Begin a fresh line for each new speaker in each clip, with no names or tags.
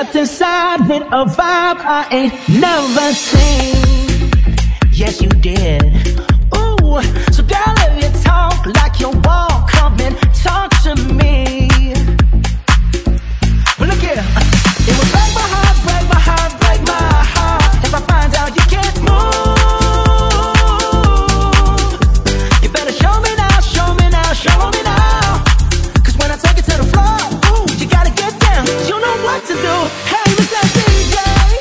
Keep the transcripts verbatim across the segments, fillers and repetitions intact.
stepped inside with a vibe I ain't never seen. Yes, you did. Ooh, so girl, if you talk like you walk, come and talk to me. Well, look here. It would break my heart, break my heart, break my heart if I find out you can't move. You better show me now, show me now, show me now. Cause when I take it to the floor, ooh, you gotta get down. You know what to do. Hey, Mister D J.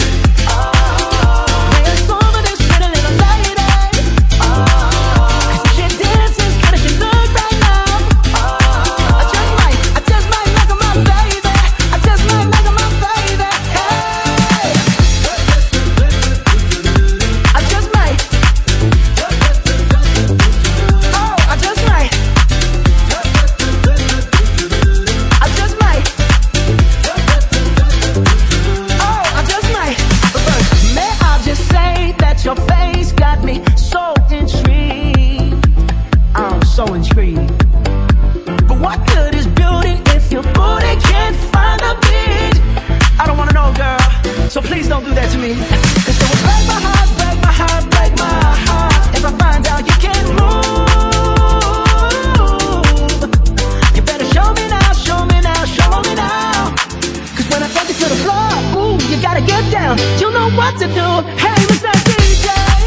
Your face got me so intrigued. I'm so intrigued. But what good is beauty if your booty can't find a beat? I don't wanna know, girl, so please don't do that to me. Cause it will break my heart, break my heart, break my heart if I find out you can't move. You better show me now, show me now, show me now. Cause when I take it to the floor, ooh, you gotta get down. You know what to do. Hey, Mister D J.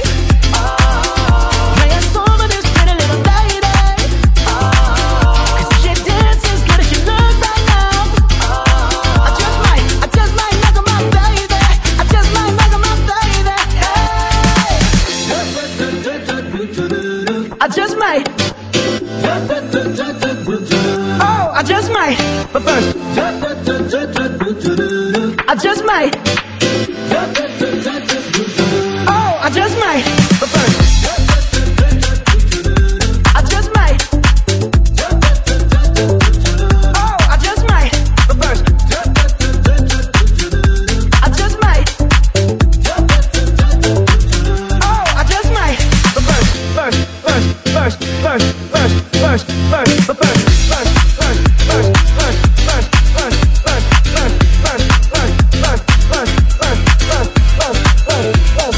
I just might. Oh, I just might. But first, I just might. Oh, I just might. But first, I just might. Oh, I just might. But first, I just might. Oh, I just might. But first, first, first, first, first, first, first, first, but first, first, first, first, first, first, first, first, first, first, first, first, first, first, first, first, first,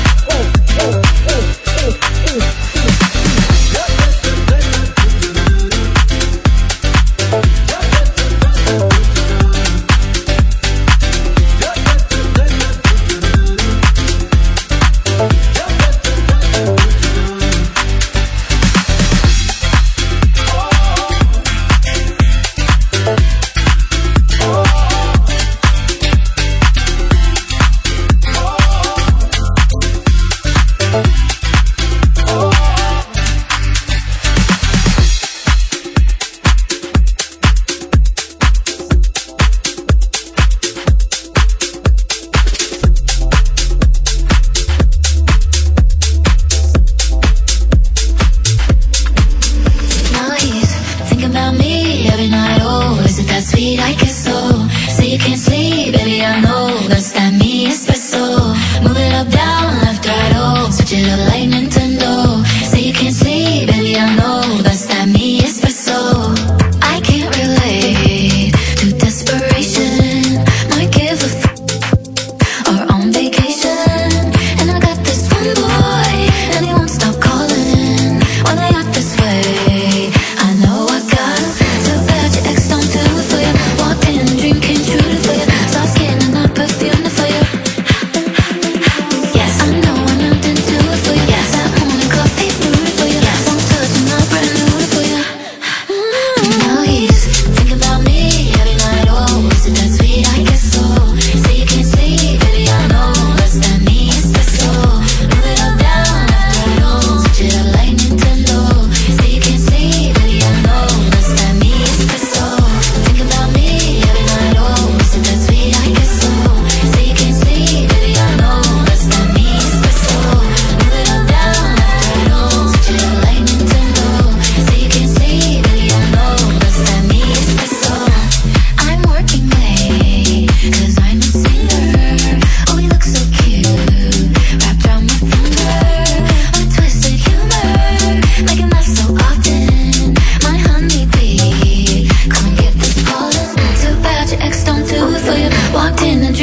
Perfume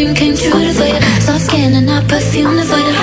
dream came true for you. Soft skin and I perfumed it for you.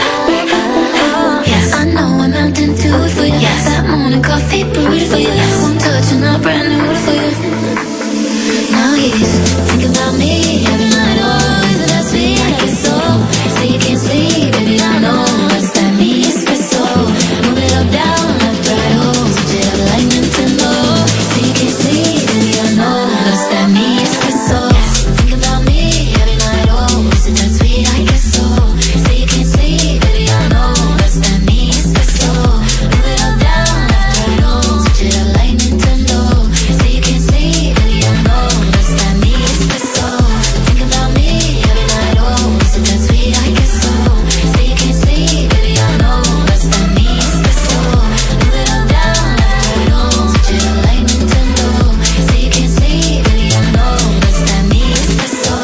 Yes, I know I'm Mountain Dew for you. Yes, that morning coffee brewed for you. One touch and I brand new for you. Now he's thinking about me every night. Oh, is it that sweet? I guess so. Say you can't sleep, baby, I know. What's that mean? Espresso. Move it up, down, left, right, oh. Switch it up like Nintendo. Say you can't sleep, baby, I know. What's that mean? Espresso. Think about me every night. Oh, is it that sweet? I guess so. Say you can't sleep, baby, I know. What's that mean? Espresso. Move it up, down, left, right, oh. Switch it up like Nintendo. Say you can't sleep, baby, I know. What's that mean? Espresso. Think about me every night. Oh, is it that sweet? I guess so. Say you can't sleep, baby, I know. What's that mean? Espresso. Move it up, down, left, right, oh. Switch it up like Nintendo. Say you can't sleep, baby, I know. What's that mean? Espresso.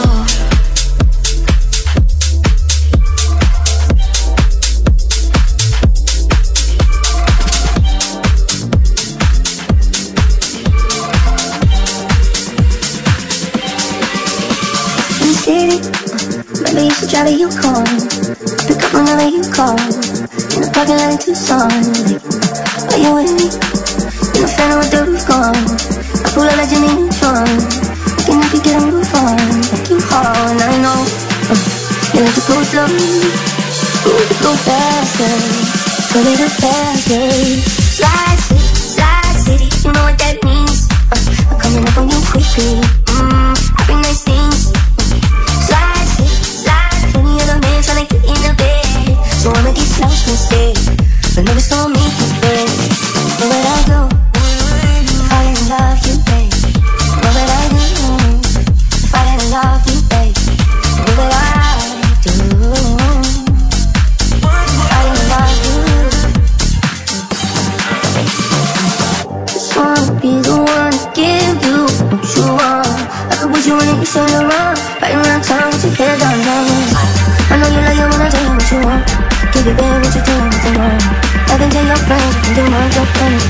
In the city, maybe you should drive a Yukon. Pick up whenever you call. In the parking lot in Tucson, like, are you with me? In the Phantom with the roof gone. I pull out like Jimmy Neutron. Looking if you get a move on. Like you hard, and I know uh, you like to go slow, but we could go faster. A little faster. Slide city, slide city, you know what that means. uh, I'm coming up on you quickly. Mmm, happy nice things. Slide city, slide, any other man tryna get in the bed. So I'ma get lost instead, but never saw me bed. Where would I go if I didn't love you, babe? What would I do if I didn't love you, babe? What would I do if I didn't love you? Just wanna be the one to give you what you want. I could put you in and you turn around, right around town with your head down low. I know you like it when I tell you what you want. Give you baby what you tell me to want. I can tell your friends, you can do my girlfriend.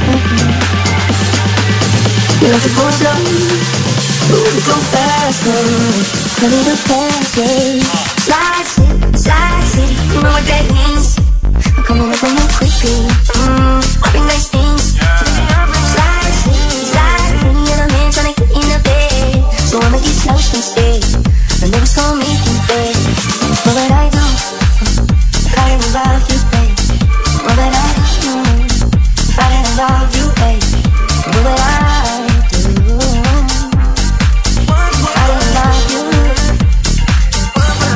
You like to go slow, but we go faster. A little faster. Slide city, slide city, you know what that means. I'm coming up on you quickly. Mmm, happy nice things. Slide city, slide, any other man tryna get in the bed. So I'ma get lost instead, but never saw me in bed. What would I do if I didn't love you, babe? What would I do if I didn't love you, babe? What would I do if I didn't love you? What would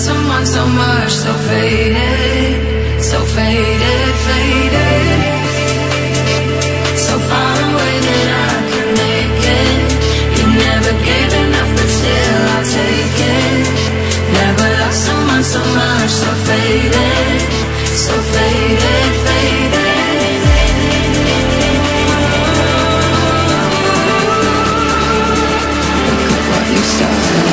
someone so much, so faded, so faded, faded, so far away that I could make it. You never gave enough, but still I'll take it. Never lost someone so much, so faded, so faded, faded. Look at what you started.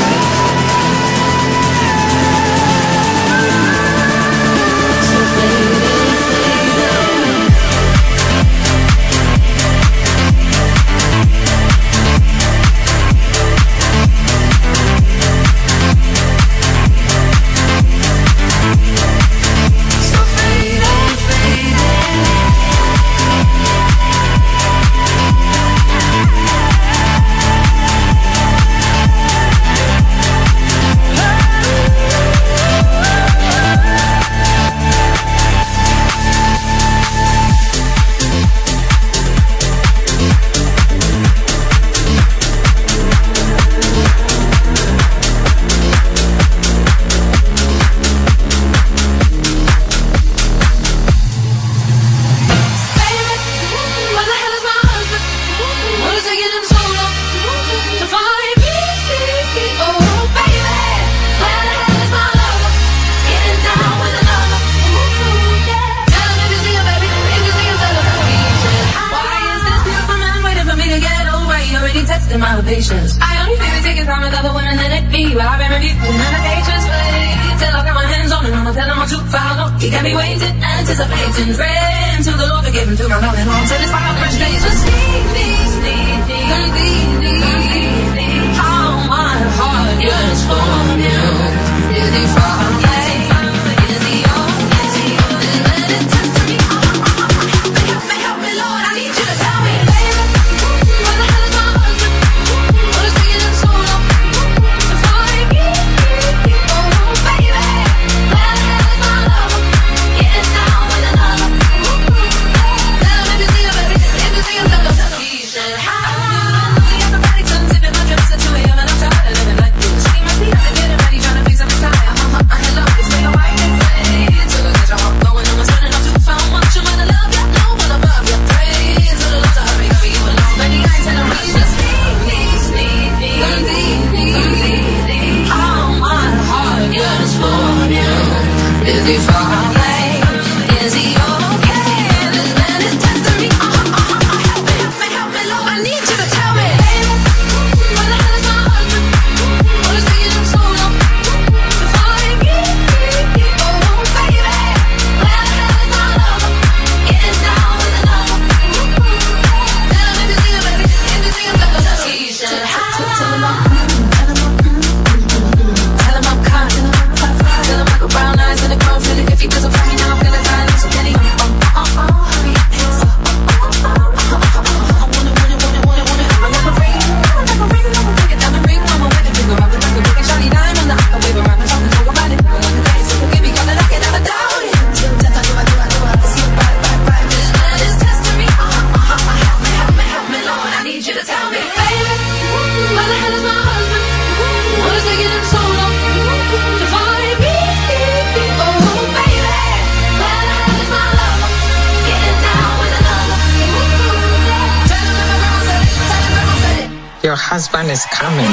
Your husband is coming.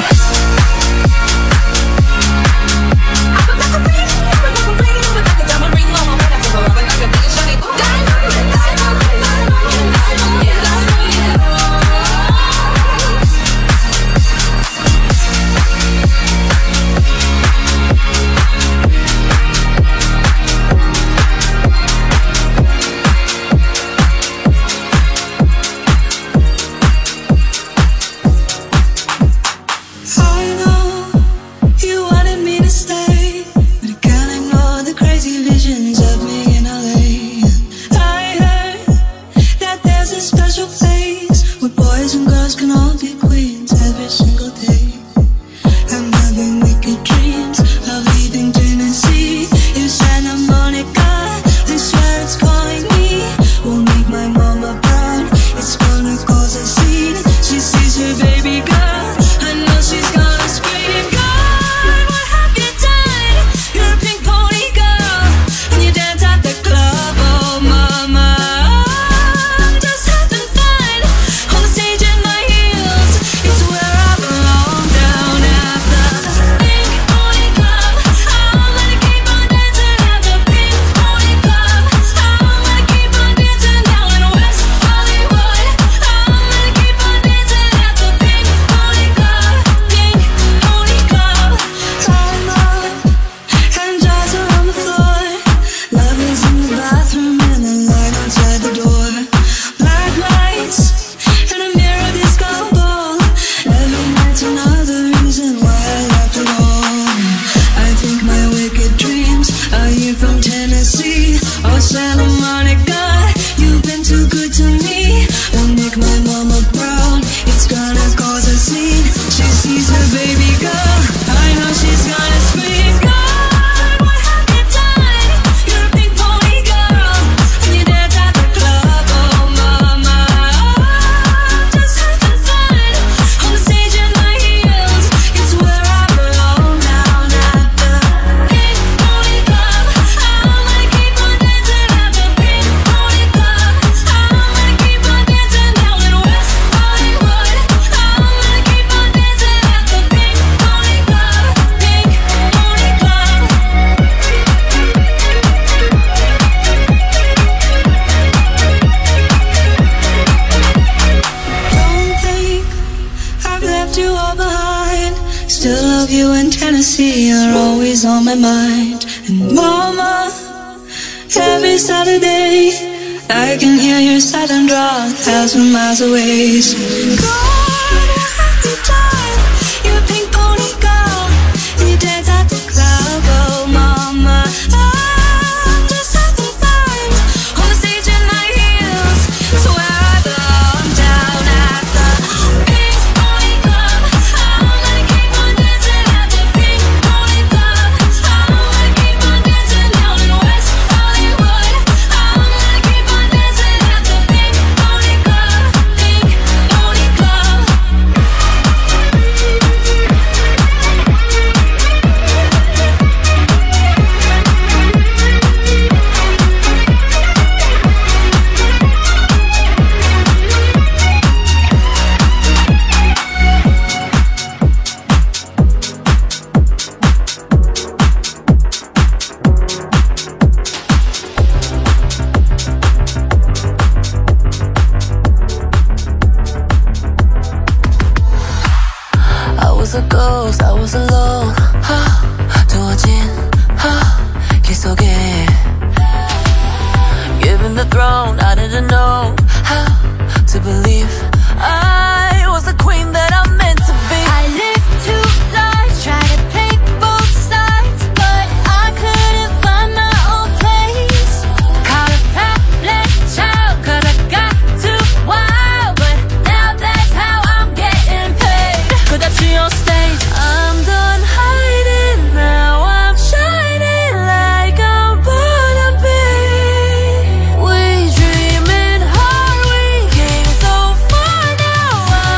I know Every Saturday I can hear your silent draw a thousand miles away. So God, what have you done? You're a pink pony girl, and you dance at the club. Oh mama, I'm just having fun on the stage in my heels. So where I belong, down at the pink pony club. I'm gonna keep on dancing at the pink pony club. I'm gonna keep on dancing down in West Hollywood. I'm gonna keep on dancing at the pink pony club, pink pony club. I was a ghost, I was alone. 두어진 길 속에 given the throne, I didn't know how to believe I was the queen that I'm meant to be.
I lived two lives, tried to play both sides, but I couldn't find my own place. Caught a problem child, cause I got too wild, but now that's how I'm getting paid.
끝없이 on stage,
I'm done hiding, now I'm shining like I'm born to be. We dreaming hard, we came so far, now I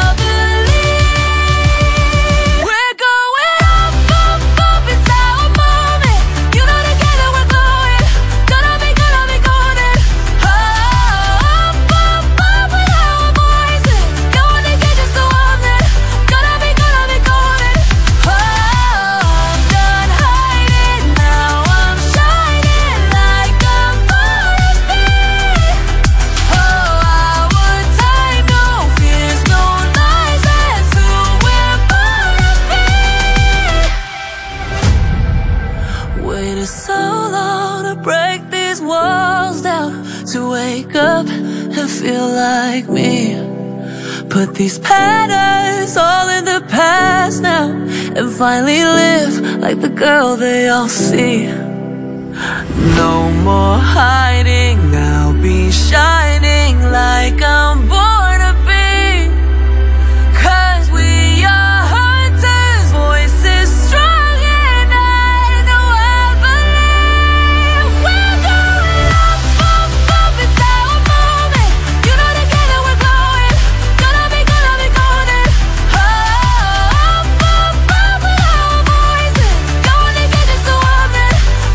believe. We're going up, up, up, it's our moment. You know together we're glowing, gonna be, gonna be golden. Oh, up, up, up with our voices, going to get just so often. Gonna be, gonna be golden. Oh, I'm done hiding, now I'm shining like I'm born to be. Oh, our time, no fears, no lies, that's who we're born to be.
waited so long to break these walls down, to wake up and feel like me. Put these patterns all in the past now, and finally live like the girl they all see. No more hiding, I'll be shining like I'm born to be. Cause we are hunters, voices strong, and I know I believe. We're going up, up, up, it's our moment. You know together we're glowing, gonna be, gonna be golden. Oh, up, up, up with our voices, going to get just so often.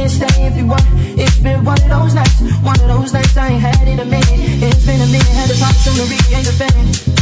can stay if you want. It's been one of those nights, one of those nights I ain't had in a minute. It's been a minute, had to talk to the ain't a fan.